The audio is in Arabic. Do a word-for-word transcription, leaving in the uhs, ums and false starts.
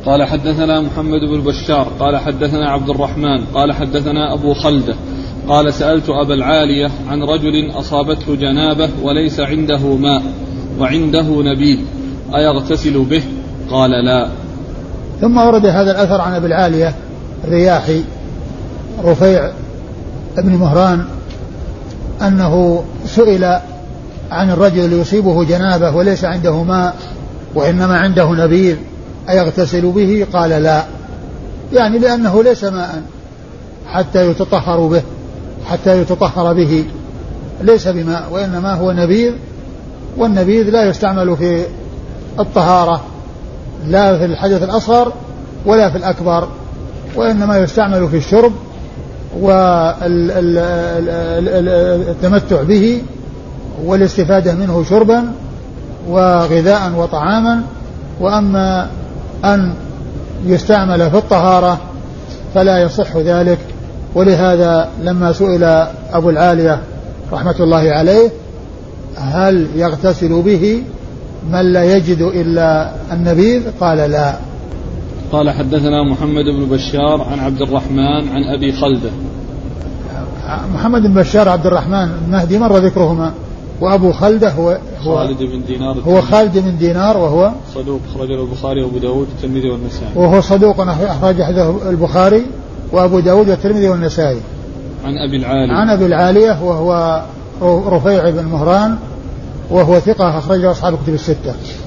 قال حدثنا محمد بن بشار قال حدثنا عبد الرحمن قال حدثنا أبو خلدة قال سألت أبا العالية عن رجل أصابته جنابة وليس عنده ماء وعنده نبيذ أيغتسل به؟ قال لا. ثم ورد هذا الأثر عن أبي العالية الرياحي رفيع ابن مهران أنه سئل عن الرجل يصيبه جنابة وليس عنده ماء وإنما عنده نبيذ أيغتسل به؟ قال لا، يعني لأنه ليس ماء حتى يتطهر به حتى يتطهر به ليس بماء، وإنما هو نبيذ، والنبيذ لا يستعمل في الطهارة لا في الحدث الأصغر ولا في الأكبر، وإنما يستعمل في الشرب والتمتع به والاستفادة منه شربا وغذاء وطعاما. وأما أن يستعمل في الطهارة فلا يصح ذلك. ولهذا لما سئل أبو العالية رحمة الله عليه هل يغتسل به من لا يجد إلا النبيذ؟ قال لا. قال حدثنا محمد بن بشار عن عبد الرحمن عن أبي خلدة. محمد بن بشار عبد الرحمن المهدي مر ذكرهما، وأبو خلدة هو هو خالد بن دينار هو خالد بن دينار وهو صدوق أخرجه البخاري وأبو داود والترمذي والنسائي وهو صدوق أخرجه البخاري وأبو داود والترمذي والنسائي. عن أبي العالية عن أبي العالية وهو رفيع بن مهران وهو ثقة أخرجه أصحاب الكتب الستة.